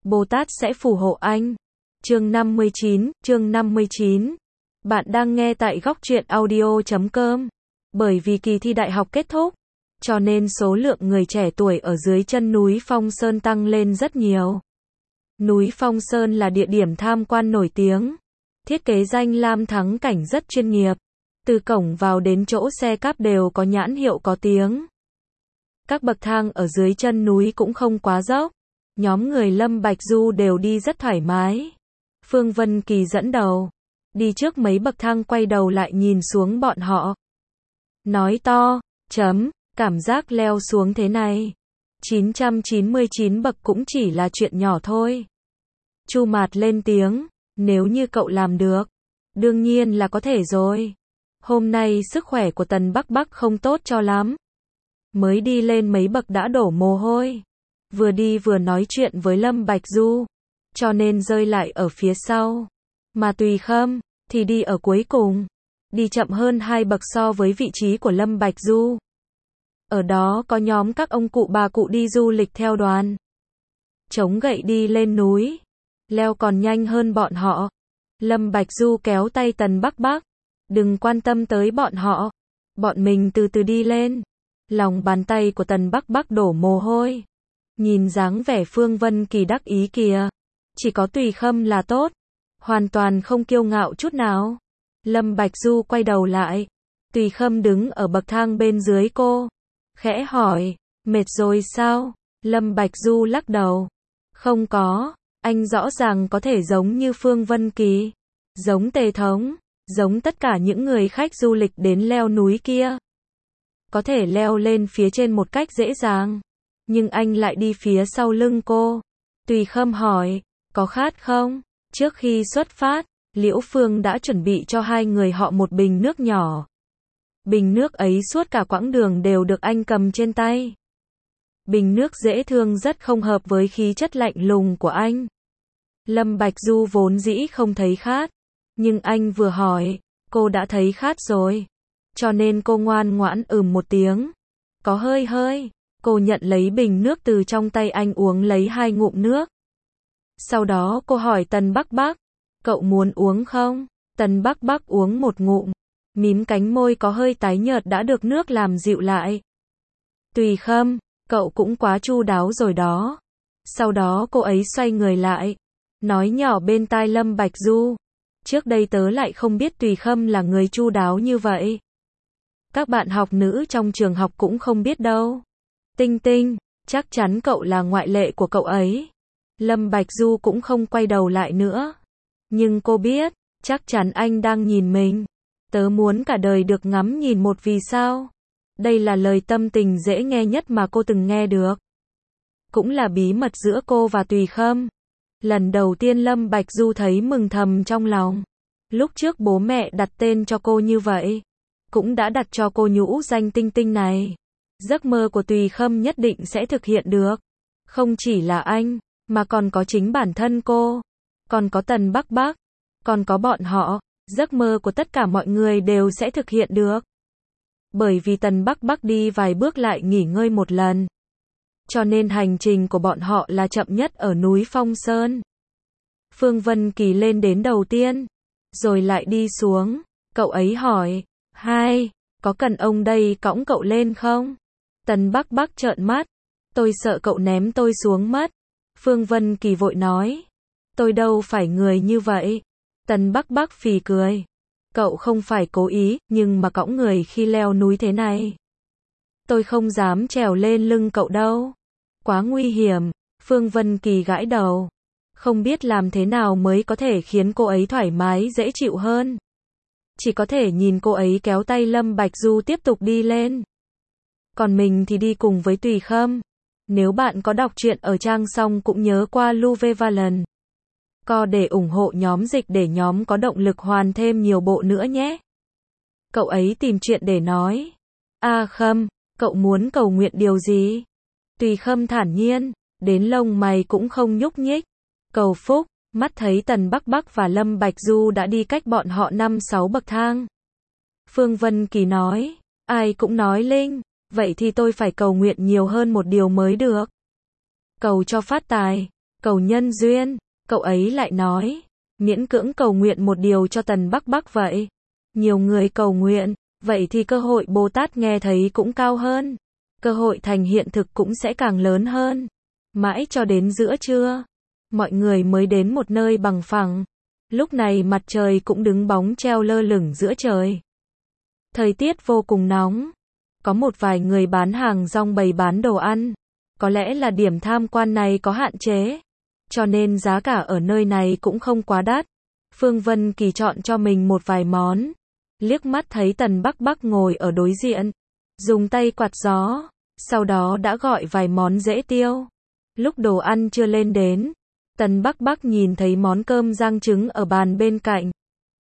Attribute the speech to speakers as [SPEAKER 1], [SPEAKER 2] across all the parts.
[SPEAKER 1] Bồ Tát sẽ phù hộ anh. Chương 59. Bạn đang nghe tại Góc Truyện Audio.com. Bởi vì kỳ thi đại học kết thúc, cho nên số lượng người trẻ tuổi ở dưới chân núi Phong Sơn tăng lên rất nhiều. Núi Phong Sơn là địa điểm tham quan nổi tiếng. Thiết kế danh lam thắng cảnh rất chuyên nghiệp. Từ cổng vào đến chỗ xe cáp đều có nhãn hiệu có tiếng. Các bậc thang ở dưới chân núi cũng không quá dốc. Nhóm người Lâm Bạch Du đều đi rất thoải mái. Phương Vân Kỳ dẫn đầu. Đi trước mấy bậc thang quay đầu lại nhìn xuống bọn họ. Nói to, cảm giác leo xuống thế này. 999 bậc cũng chỉ là chuyện nhỏ thôi. Chu Mạt lên tiếng, nếu như cậu làm được, đương nhiên là có thể rồi. Hôm nay sức khỏe của Tần Bắc Bắc không tốt cho lắm. Mới đi lên mấy bậc đã đổ mồ hôi. Vừa đi vừa nói chuyện với Lâm Bạch Du, cho nên rơi lại ở phía sau. Mà Tùy Khâm thì đi ở cuối cùng, đi chậm hơn 2 bậc so với vị trí của Lâm Bạch Du. Ở đó có nhóm các ông cụ bà cụ đi du lịch theo đoàn. Chống gậy đi lên núi, leo còn nhanh hơn bọn họ. Lâm Bạch Du kéo tay Tần Bắc Bắc, đừng quan tâm tới bọn họ, bọn mình từ từ đi lên. Lòng bàn tay của Tần Bắc Bắc đổ mồ hôi. Nhìn dáng vẻ Phương Vân Kỳ đắc ý kìa. Chỉ có Tùy Khâm là tốt. Hoàn toàn không kiêu ngạo chút nào. Lâm Bạch Du quay đầu lại. Tùy Khâm đứng ở bậc thang bên dưới cô. Khẽ hỏi, mệt rồi sao? Lâm Bạch Du lắc đầu. Không có, anh rõ ràng có thể giống như Phương Vân Kỳ. Giống Tề Thống, giống tất cả những người khách du lịch đến leo núi kia. Có thể leo lên phía trên một cách dễ dàng. Nhưng anh lại đi phía sau lưng cô. Tùy Khâm hỏi, có khát không? Trước khi xuất phát, Liễu Phương đã chuẩn bị cho hai người họ một bình nước nhỏ. Bình nước ấy suốt cả quãng đường đều được anh cầm trên tay. Bình nước dễ thương rất không hợp với khí chất lạnh lùng của anh. Lâm Bạch Du vốn dĩ không thấy khát. Nhưng anh vừa hỏi, cô đã thấy khát rồi. Cho nên cô ngoan ngoãn một tiếng. Có hơi. Cô nhận lấy bình nước từ trong tay anh uống lấy 2 ngụm nước. Sau đó cô hỏi Tần Bắc Bắc, cậu muốn uống không? Tần Bắc Bắc uống một ngụm, mím cánh môi có hơi tái nhợt đã được nước làm dịu lại. Tùy Khâm, cậu cũng quá chu đáo rồi đó. Sau đó cô ấy xoay người lại, nói nhỏ bên tai Lâm Bạch Du. Trước đây tớ lại không biết Tùy Khâm là người chu đáo như vậy. Các bạn học nữ trong trường học cũng không biết đâu. Tinh Tinh, chắc chắn cậu là ngoại lệ của cậu ấy. Lâm Bạch Du cũng không quay đầu lại nữa. Nhưng cô biết, chắc chắn anh đang nhìn mình. Tớ muốn cả đời được ngắm nhìn một vì sao. Đây là lời tâm tình dễ nghe nhất mà cô từng nghe được. Cũng là bí mật giữa cô và Tùy Khâm. Lần đầu tiên Lâm Bạch Du thấy mừng thầm trong lòng. Lúc trước bố mẹ đặt tên cho cô như vậy, cũng đã đặt cho cô nhũ danh Tinh Tinh này. Giấc mơ của Tùy Khâm nhất định sẽ thực hiện được. Không chỉ là anh, mà còn có chính bản thân cô. Còn có Tần Bắc Bắc. Còn có bọn họ. Giấc mơ của tất cả mọi người đều sẽ thực hiện được. Bởi vì Tần Bắc Bắc đi vài bước lại nghỉ ngơi một lần. Cho nên hành trình của bọn họ là chậm nhất ở núi Phong Sơn. Phương Vân Kỳ lên đến đầu tiên. Rồi lại đi xuống. Cậu ấy hỏi, có cần ông đây cõng cậu lên không? Tần Bắc Bắc trợn mắt. Tôi sợ cậu ném tôi xuống mất. Phương Vân Kỳ vội nói. Tôi đâu phải người như vậy. Tần Bắc Bắc phì cười. Cậu không phải cố ý, nhưng mà cõng người khi leo núi thế này. Tôi không dám trèo lên lưng cậu đâu. Quá nguy hiểm. Phương Vân Kỳ gãi đầu. Không biết làm thế nào mới có thể khiến cô ấy thoải mái dễ chịu hơn. Chỉ có thể nhìn cô ấy kéo tay Lâm Bạch Du tiếp tục đi lên. Còn mình thì đi cùng với Tùy Khâm. Nếu bạn có đọc truyện ở trang xong cũng nhớ qua Luvevalon Co để ủng hộ nhóm dịch để nhóm có động lực hoàn thêm nhiều bộ nữa nhé. Cậu ấy tìm chuyện để nói. Khâm, cậu muốn cầu nguyện điều gì? Tùy Khâm thản nhiên, đến lông mày cũng không nhúc nhích. Cầu phúc. Mắt thấy Tần Bắc Bắc và Lâm Bạch Du đã đi cách bọn họ 5-6 bậc thang. Phương Vân Kỳ nói, ai cũng nói linh, vậy thì tôi phải cầu nguyện nhiều hơn một điều mới được. Cầu cho phát tài, Cầu nhân duyên, cậu ấy lại nói. Miễn cưỡng cầu nguyện một điều cho Tần Bắc Bắc vậy. Nhiều người cầu nguyện, vậy thì cơ hội Bồ Tát nghe thấy cũng cao hơn. Cơ hội thành hiện thực cũng sẽ càng lớn hơn. Mãi cho đến giữa trưa, mọi người mới đến một nơi bằng phẳng. Lúc này mặt trời cũng đứng bóng treo lơ lửng giữa trời. Thời tiết vô cùng nóng. Có một vài người bán hàng rong bày bán đồ ăn. Có lẽ là điểm tham quan này có hạn chế, cho nên giá cả ở nơi này cũng không quá đắt. Phương Vân Kỳ chọn cho mình một vài món. Liếc mắt thấy Tần Bắc Bắc ngồi ở đối diện, dùng tay quạt gió, sau đó đã gọi vài món dễ tiêu. Lúc đồ ăn chưa lên đến, Tần Bắc Bắc nhìn thấy món cơm rang trứng ở bàn bên cạnh.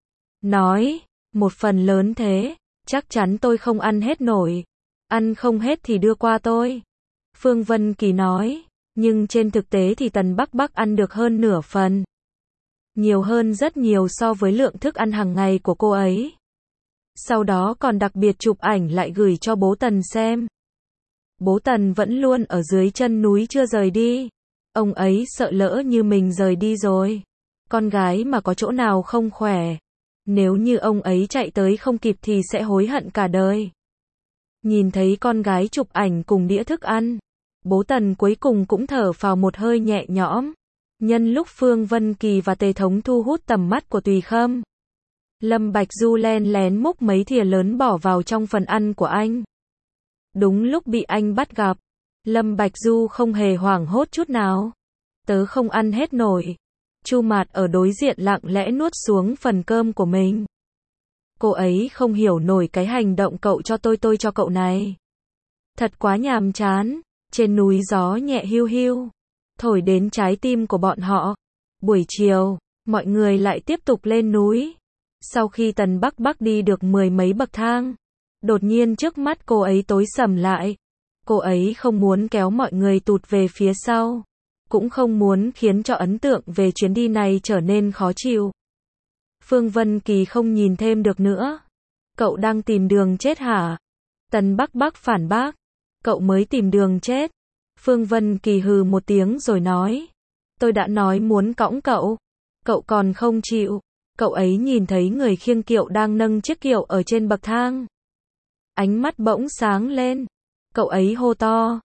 [SPEAKER 1] Nói, một phần lớn thế, chắc chắn tôi không ăn hết nổi. Ăn không hết thì đưa qua tôi. Phương Vân Kỳ nói, nhưng trên thực tế thì Tần Bắc Bắc ăn được hơn nửa phần. Nhiều hơn rất nhiều so với lượng thức ăn hàng ngày của cô ấy. Sau đó còn đặc biệt chụp ảnh lại gửi cho bố Tần xem. Bố Tần vẫn luôn ở dưới chân núi chưa rời đi. Ông ấy sợ lỡ như mình rời đi rồi. Con gái mà có chỗ nào không khỏe. Nếu như ông ấy chạy tới không kịp thì sẽ hối hận cả đời. Nhìn thấy con gái chụp ảnh cùng đĩa thức ăn, bố Tần cuối cùng cũng thở phào một hơi nhẹ nhõm. Nhân lúc Phương Vân Kỳ và Tề Thống thu hút tầm mắt của Tùy Khâm, Lâm Bạch Du len lén múc mấy thìa lớn bỏ vào trong phần ăn của anh. Đúng lúc bị anh bắt gặp, Lâm Bạch Du không hề hoảng hốt chút nào. Tớ không ăn hết nổi. Chu Mạt ở đối diện lặng lẽ nuốt xuống phần cơm của mình. Cô ấy không hiểu nổi cái hành động cậu cho tôi cho cậu này. Thật quá nhàm chán. Trên núi gió nhẹ hiu hiu, thổi đến trái tim của bọn họ. Buổi chiều, mọi người lại tiếp tục lên núi. Sau khi Tần Bắc Bắc đi được 10 mấy bậc thang, đột nhiên trước mắt cô ấy tối sầm lại. Cô ấy không muốn kéo mọi người tụt về phía sau, cũng không muốn khiến cho ấn tượng về chuyến đi này trở nên khó chịu. Phương Vân Kỳ không nhìn thêm được nữa. Cậu đang tìm đường chết hả? Tần Bắc Bắc phản bác. Cậu mới tìm đường chết. Phương Vân Kỳ hừ một tiếng rồi nói. Tôi đã nói muốn cõng cậu. Cậu còn không chịu. Cậu ấy nhìn thấy người khiêng kiệu đang nâng chiếc kiệu ở trên bậc thang. Ánh mắt bỗng sáng lên. Cậu ấy hô to.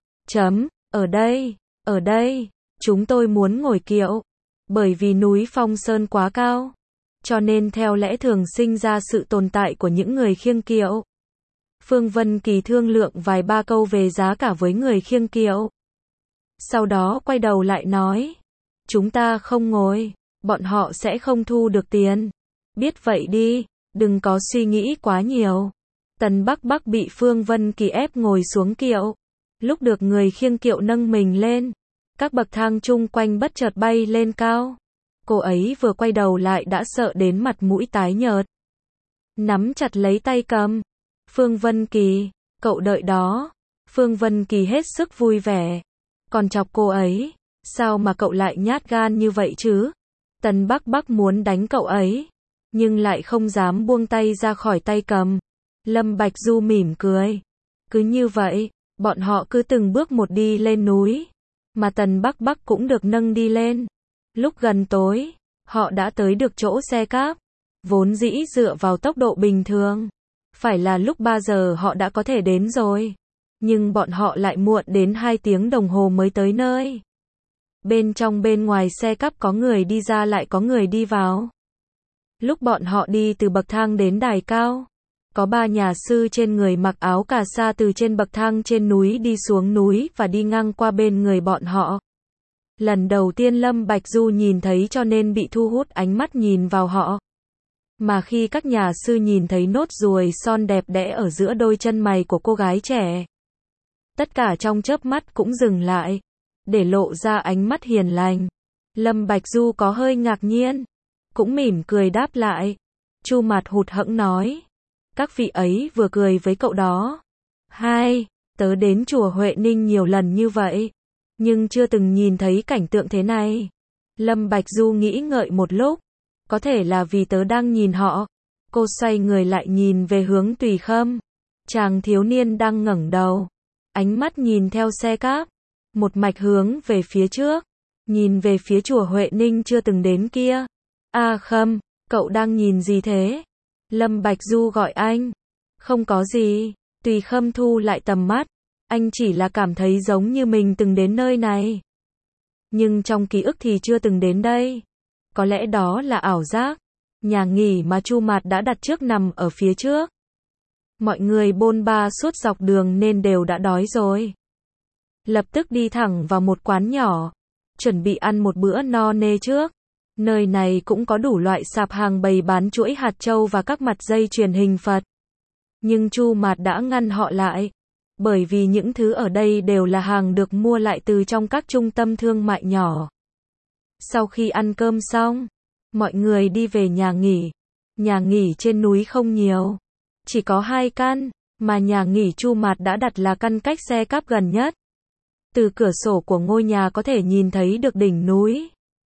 [SPEAKER 1] Ở đây, chúng tôi muốn ngồi kiệu. Bởi vì núi Phong Sơn quá cao, cho nên theo lẽ thường sinh ra sự tồn tại của những người khiêng kiệu. Phương Vân Kỳ thương lượng vài ba câu về giá cả với người khiêng kiệu. Sau đó quay đầu lại nói. Chúng ta không ngồi, bọn họ sẽ không thu được tiền. Biết vậy đi, đừng có suy nghĩ quá nhiều. Tần Bắc Bắc bị Phương Vân Kỳ ép ngồi xuống kiệu. Lúc được người khiêng kiệu nâng mình lên, các bậc thang chung quanh bất chợt bay lên cao. Cô ấy vừa quay đầu lại đã sợ đến mặt mũi tái nhợt. Nắm chặt lấy tay cầm. Phương Vân Kỳ, cậu đợi đó. Phương Vân Kỳ hết sức vui vẻ. Còn chọc cô ấy, sao mà cậu lại nhát gan như vậy chứ? Tần Bắc Bắc muốn đánh cậu ấy, nhưng lại không dám buông tay ra khỏi tay cầm. Lâm Bạch Du mỉm cười. Cứ như vậy, bọn họ cứ từng bước một đi lên núi, mà Tần Bắc Bắc cũng được nâng đi lên. Lúc gần tối, họ đã tới được chỗ xe cáp. Vốn dĩ dựa vào tốc độ bình thường, phải là lúc 3 giờ họ đã có thể đến rồi. Nhưng bọn họ lại muộn đến 2 tiếng đồng hồ mới tới nơi. Bên trong bên ngoài xe cáp có người đi ra lại có người đi vào. Lúc bọn họ đi từ bậc thang đến đài cao, có 3 nhà sư trên người mặc áo cà sa từ trên bậc thang trên núi đi xuống núi và đi ngang qua bên người bọn họ. Lần đầu tiên Lâm Bạch Du nhìn thấy cho nên bị thu hút ánh mắt nhìn vào họ. Mà khi các nhà sư nhìn thấy nốt ruồi son đẹp đẽ ở giữa đôi chân mày của cô gái trẻ, tất cả trong chớp mắt cũng dừng lại, để lộ ra ánh mắt hiền lành. Lâm Bạch Du có hơi ngạc nhiên, cũng mỉm cười đáp lại. Chu Mạt hụt hẫng nói. Các vị ấy vừa cười với cậu đó. Tớ đến chùa Huệ Ninh nhiều lần như vậy, nhưng chưa từng nhìn thấy cảnh tượng thế này. Lâm Bạch Du nghĩ ngợi một lúc. Có thể là vì tớ đang nhìn họ. Cô xoay người lại nhìn về hướng Tùy Khâm. Chàng thiếu niên đang ngẩng đầu, ánh mắt nhìn theo xe cáp, một mạch hướng về phía trước. nhìn về phía chùa Huệ Ninh chưa từng đến kia. A Khâm, cậu đang nhìn gì thế? Lâm Bạch Du gọi anh. Không có gì, Tùy Khâm thu lại tầm mắt. Anh chỉ là cảm thấy giống như mình từng đến nơi này. Nhưng trong ký ức thì chưa từng đến đây. Có lẽ đó là ảo giác. Nhà nghỉ mà Chu Mạt đã đặt trước nằm ở phía trước. Mọi người bôn ba suốt dọc đường nên đều đã đói rồi. Lập tức đi thẳng vào một quán nhỏ, chuẩn bị ăn một bữa no nê trước. Nơi này cũng có đủ loại sạp hàng bày bán chuỗi hạt châu và các mặt dây chuyền hình Phật. Nhưng Chu Mạt đã ngăn họ lại. Bởi vì những thứ ở đây đều là hàng được mua lại từ trong các trung tâm thương mại nhỏ. Sau khi ăn cơm xong, mọi người đi về nhà nghỉ. Nhà nghỉ trên núi không nhiều. Chỉ có 2 căn, mà nhà nghỉ Chu Mạt đã đặt là căn cách xe cáp gần nhất. Từ cửa sổ của ngôi nhà có thể nhìn thấy được đỉnh núi.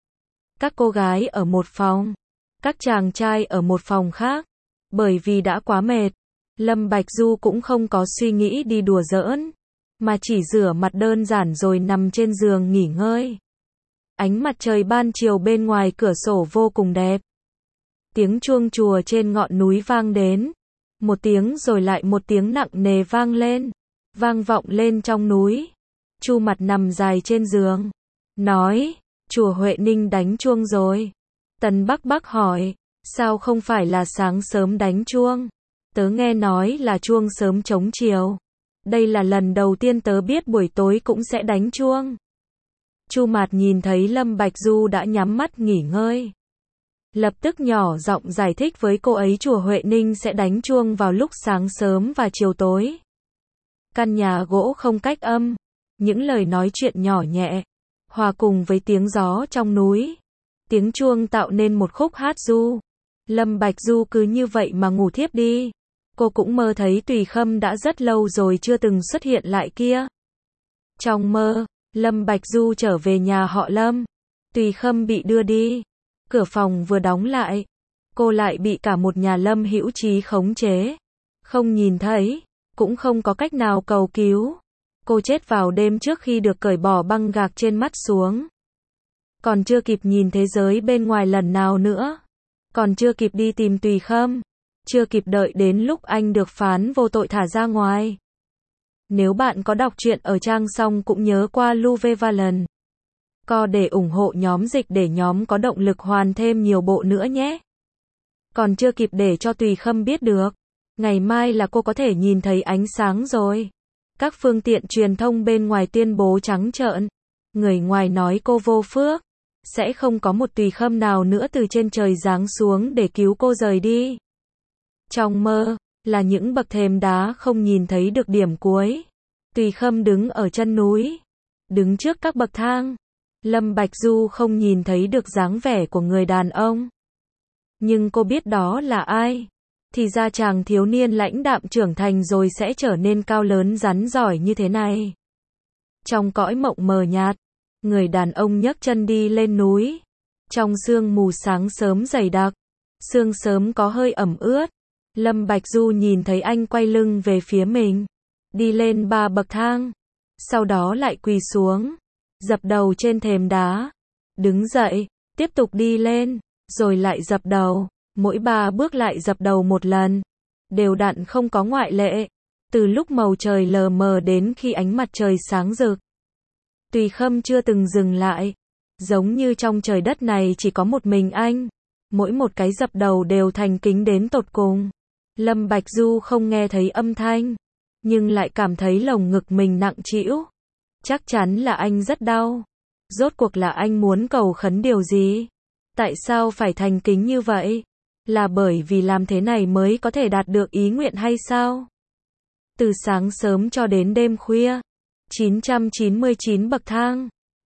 [SPEAKER 1] Các cô gái ở một phòng, các chàng trai ở một phòng khác. Bởi vì đã quá mệt, Lâm Bạch Du cũng không có suy nghĩ đi đùa giỡn, mà chỉ rửa mặt đơn giản rồi nằm trên giường nghỉ ngơi. Ánh mặt trời ban chiều bên ngoài cửa sổ vô cùng đẹp. Tiếng chuông chùa trên ngọn núi vang đến. Một tiếng rồi lại một tiếng nặng nề vang lên. Vang vọng lên trong núi. Chu Mạt nằm dài trên giường. Nói, chùa Huệ Ninh đánh chuông rồi. Tần Bắc Bắc hỏi, sao không phải là sáng sớm đánh chuông? Tớ nghe nói là chuông sớm chống chiều. Đây là lần đầu tiên tớ biết buổi tối cũng sẽ đánh chuông. Chu Mạt nhìn thấy Lâm Bạch Du đã nhắm mắt nghỉ ngơi. Lập tức nhỏ giọng giải thích với cô ấy chùa Huệ Ninh sẽ đánh chuông vào lúc sáng sớm và chiều tối. Căn nhà gỗ không cách âm. Những lời nói chuyện nhỏ nhẹ, hòa cùng với tiếng gió trong núi. Tiếng chuông tạo nên một khúc hát du. Lâm Bạch Du cứ như vậy mà ngủ thiếp đi. Cô cũng mơ thấy Tùy Khâm đã rất lâu rồi chưa từng xuất hiện lại kia. Trong mơ, Lâm Bạch Du trở về nhà họ Lâm. Tùy Khâm bị đưa đi. Cửa phòng vừa đóng lại, cô lại bị cả một nhà Lâm Hữu Trí khống chế. Không nhìn thấy, cũng không có cách nào cầu cứu. Cô chết vào đêm trước khi được cởi bỏ băng gạc trên mắt xuống. Còn chưa kịp nhìn thế giới bên ngoài lần nào nữa. Còn chưa kịp đi tìm Tùy Khâm. Chưa kịp đợi đến lúc anh được phán vô tội thả ra ngoài. Nếu bạn có đọc truyện ở trang xong cũng nhớ qua Luvevalent Co để ủng hộ nhóm dịch để nhóm có động lực hoàn thêm nhiều bộ nữa nhé. Còn chưa kịp để cho Tùy Khâm biết được. Ngày mai là cô có thể nhìn thấy ánh sáng rồi. Các phương tiện truyền thông bên ngoài tuyên bố trắng trợn. Người ngoài nói cô vô phước. Sẽ không có một Tùy Khâm nào nữa từ trên trời giáng xuống để cứu cô rời đi. Trong mơ, là những bậc thềm đá không nhìn thấy được điểm cuối. Tùy Khâm đứng ở chân núi. Đứng trước các bậc thang. Lâm Bạch Du không nhìn thấy được dáng vẻ của người đàn ông. Nhưng cô biết đó là ai. Thì ra chàng thiếu niên lãnh đạm trưởng thành rồi sẽ trở nên cao lớn rắn giỏi như thế này. Trong cõi mộng mờ nhạt, người đàn ông nhấc chân đi lên núi. Trong sương mù sáng sớm dày đặc, sương sớm có hơi ẩm ướt. Lâm Bạch Du nhìn thấy anh quay lưng về phía mình. Đi lên 3 bậc thang. Sau đó lại quỳ xuống. Dập đầu trên thềm đá. Đứng dậy, tiếp tục đi lên. Rồi lại dập đầu. Mỗi 3 bước lại dập đầu một lần. Đều đặn không có ngoại lệ. Từ lúc màu trời lờ mờ đến khi ánh mặt trời sáng rực. Tùy Khâm chưa từng dừng lại. Giống như trong trời đất này chỉ có một mình anh. Mỗi một cái dập đầu đều thành kính đến tột cùng. Lâm Bạch Du không nghe thấy âm thanh. Nhưng lại cảm thấy lồng ngực mình nặng trĩu. Chắc chắn là anh rất đau. Rốt cuộc là anh muốn cầu khấn điều gì? Tại sao phải thành kính như vậy? Là bởi vì làm thế này mới có thể đạt được ý nguyện hay sao? Từ sáng sớm cho đến đêm khuya. 999 bậc thang.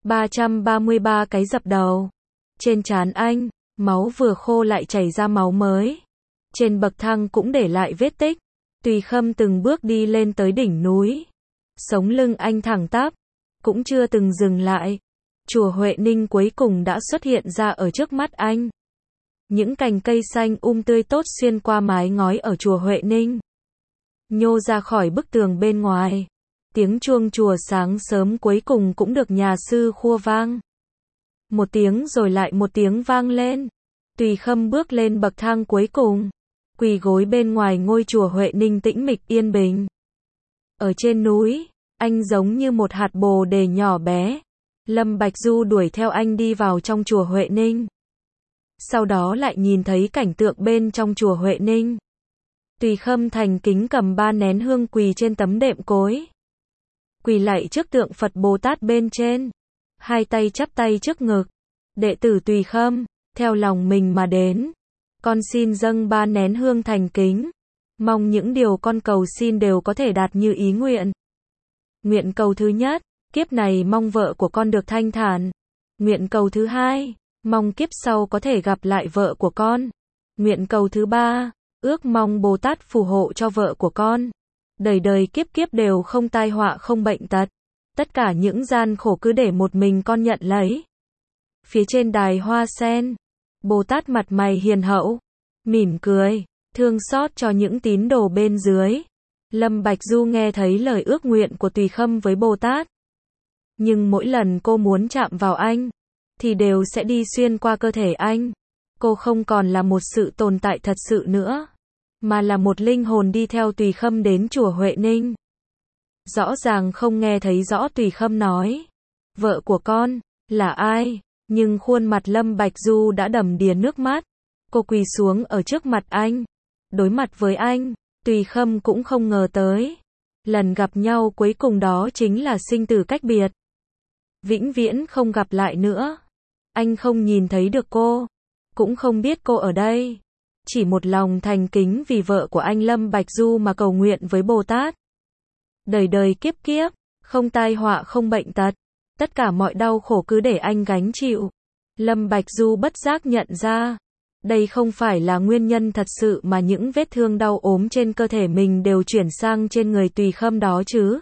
[SPEAKER 1] 333 cái dập đầu. Trên trán anh, máu vừa khô lại chảy ra máu mới. Trên bậc thang cũng để lại vết tích. Tùy Khâm từng bước đi lên tới đỉnh núi. Sống lưng anh thẳng tắp. Cũng chưa từng dừng lại. Chùa Huệ Ninh cuối cùng đã xuất hiện ra ở trước mắt anh. Những cành cây xanh tươi tốt xuyên qua mái ngói ở chùa Huệ Ninh. Nhô ra khỏi bức tường bên ngoài. Tiếng chuông chùa sáng sớm cuối cùng cũng được nhà sư khua vang. Một tiếng rồi lại một tiếng vang lên. Tùy Khâm bước lên bậc thang cuối cùng, quỳ gối bên ngoài ngôi chùa Huệ Ninh tĩnh mịch yên bình. Ở trên núi, anh giống như một hạt bồ đề nhỏ bé. Lâm Bạch Du đuổi theo anh đi vào trong chùa Huệ Ninh. Sau đó lại nhìn thấy cảnh tượng bên trong chùa Huệ Ninh. Tùy Khâm thành kính cầm 3 nén hương quỳ trên tấm đệm cối. Quỳ lạy trước tượng Phật Bồ Tát bên trên. Hai tay chắp tay trước ngực. Đệ tử Tùy Khâm, theo lòng mình mà đến. Con xin dâng 3 nén hương thành kính. Mong những điều con cầu xin đều có thể đạt như ý nguyện. Nguyện cầu thứ nhất, kiếp này mong vợ của con được thanh thản. Nguyện cầu thứ hai, mong kiếp sau có thể gặp lại vợ của con. Nguyện cầu thứ ba, ước mong Bồ Tát phù hộ cho vợ của con. Đời đời kiếp kiếp đều không tai họa không bệnh tật. Tất cả những gian khổ cứ để một mình con nhận lấy. Phía trên đài hoa sen, Bồ Tát mặt mày hiền hậu, mỉm cười, thương xót cho những tín đồ bên dưới. Lâm Bạch Du nghe thấy lời ước nguyện của Tùy Khâm với Bồ Tát. Nhưng mỗi lần cô muốn chạm vào anh, thì đều sẽ đi xuyên qua cơ thể anh. Cô không còn là một sự tồn tại thật sự nữa, mà là một linh hồn đi theo Tùy Khâm đến chùa Huệ Ninh. Rõ ràng không nghe thấy rõ Tùy Khâm nói, vợ của con, là ai? Nhưng khuôn mặt Lâm Bạch Du đã đầm đìa nước mắt. Cô quỳ xuống ở trước mặt anh, đối mặt với anh. Tùy Khâm cũng không ngờ tới, lần gặp nhau cuối cùng đó chính là sinh tử cách biệt. Vĩnh viễn không gặp lại nữa. Anh không nhìn thấy được cô, cũng không biết cô ở đây. Chỉ một lòng thành kính vì vợ của anh Lâm Bạch Du mà cầu nguyện với Bồ Tát. Đời đời kiếp kiếp, không tai họa không bệnh tật. Tất cả mọi đau khổ cứ để anh gánh chịu. Lâm Bạch Du bất giác nhận ra, đây không phải là nguyên nhân thật sự mà những vết thương đau ốm trên cơ thể mình đều chuyển sang trên người Tùy Khâm đó chứ.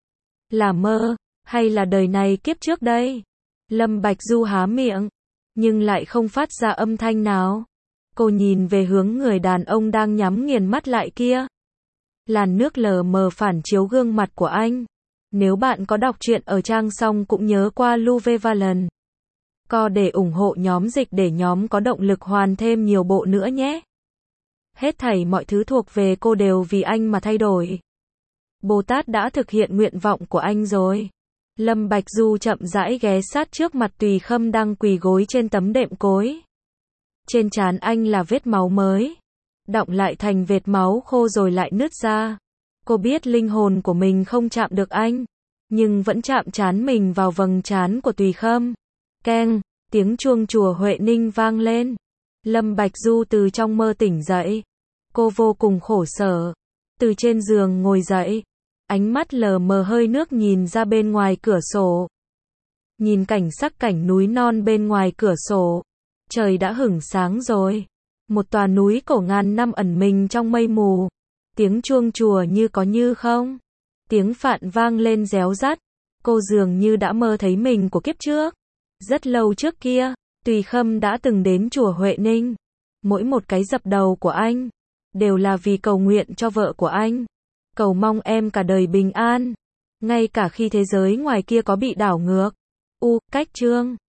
[SPEAKER 1] Là mơ, hay là đời này kiếp trước đây? Lâm Bạch Du há miệng, nhưng lại không phát ra âm thanh nào. Cô nhìn về hướng người đàn ông đang nhắm nghiền mắt lại kia. Làn nước lờ mờ phản chiếu gương mặt của anh. Nếu bạn có đọc truyện ở trang xong cũng nhớ qua Luvevalent Co để ủng hộ nhóm dịch để nhóm có động lực hoàn thêm nhiều bộ nữa nhé. Hết thảy mọi thứ thuộc về cô đều vì anh mà thay đổi. Bồ Tát đã thực hiện nguyện vọng của anh rồi. Lâm Bạch Du chậm rãi ghé sát trước mặt Tùy Khâm đang quỳ gối trên tấm đệm cối. Trên trán anh là vết máu mới, đọng lại thành vệt máu khô rồi lại nứt ra. Cô biết linh hồn của mình không chạm được anh, nhưng vẫn chạm trán mình vào vầng trán của Tùy Khâm. Keng, tiếng chuông chùa Huệ Ninh vang lên. Lâm Bạch Du từ trong mơ tỉnh dậy. Cô vô cùng khổ sở. Từ trên giường ngồi dậy. Ánh mắt lờ mờ hơi nước nhìn ra bên ngoài cửa sổ. Nhìn cảnh sắc cảnh núi non bên ngoài cửa sổ. Trời đã hửng sáng rồi. Một tòa núi cổ ngàn năm ẩn mình trong mây mù. Tiếng chuông chùa như có như không. Tiếng phạn vang lên réo rắt. Cô dường như đã mơ thấy mình của kiếp trước. Rất lâu trước kia, Tùy Khâm đã từng đến chùa Huệ Ninh. Mỗi một cái dập đầu của anh đều là vì cầu nguyện cho vợ của anh. Cầu mong em cả đời bình an. Ngay cả khi thế giới ngoài kia có bị đảo ngược. Cách chương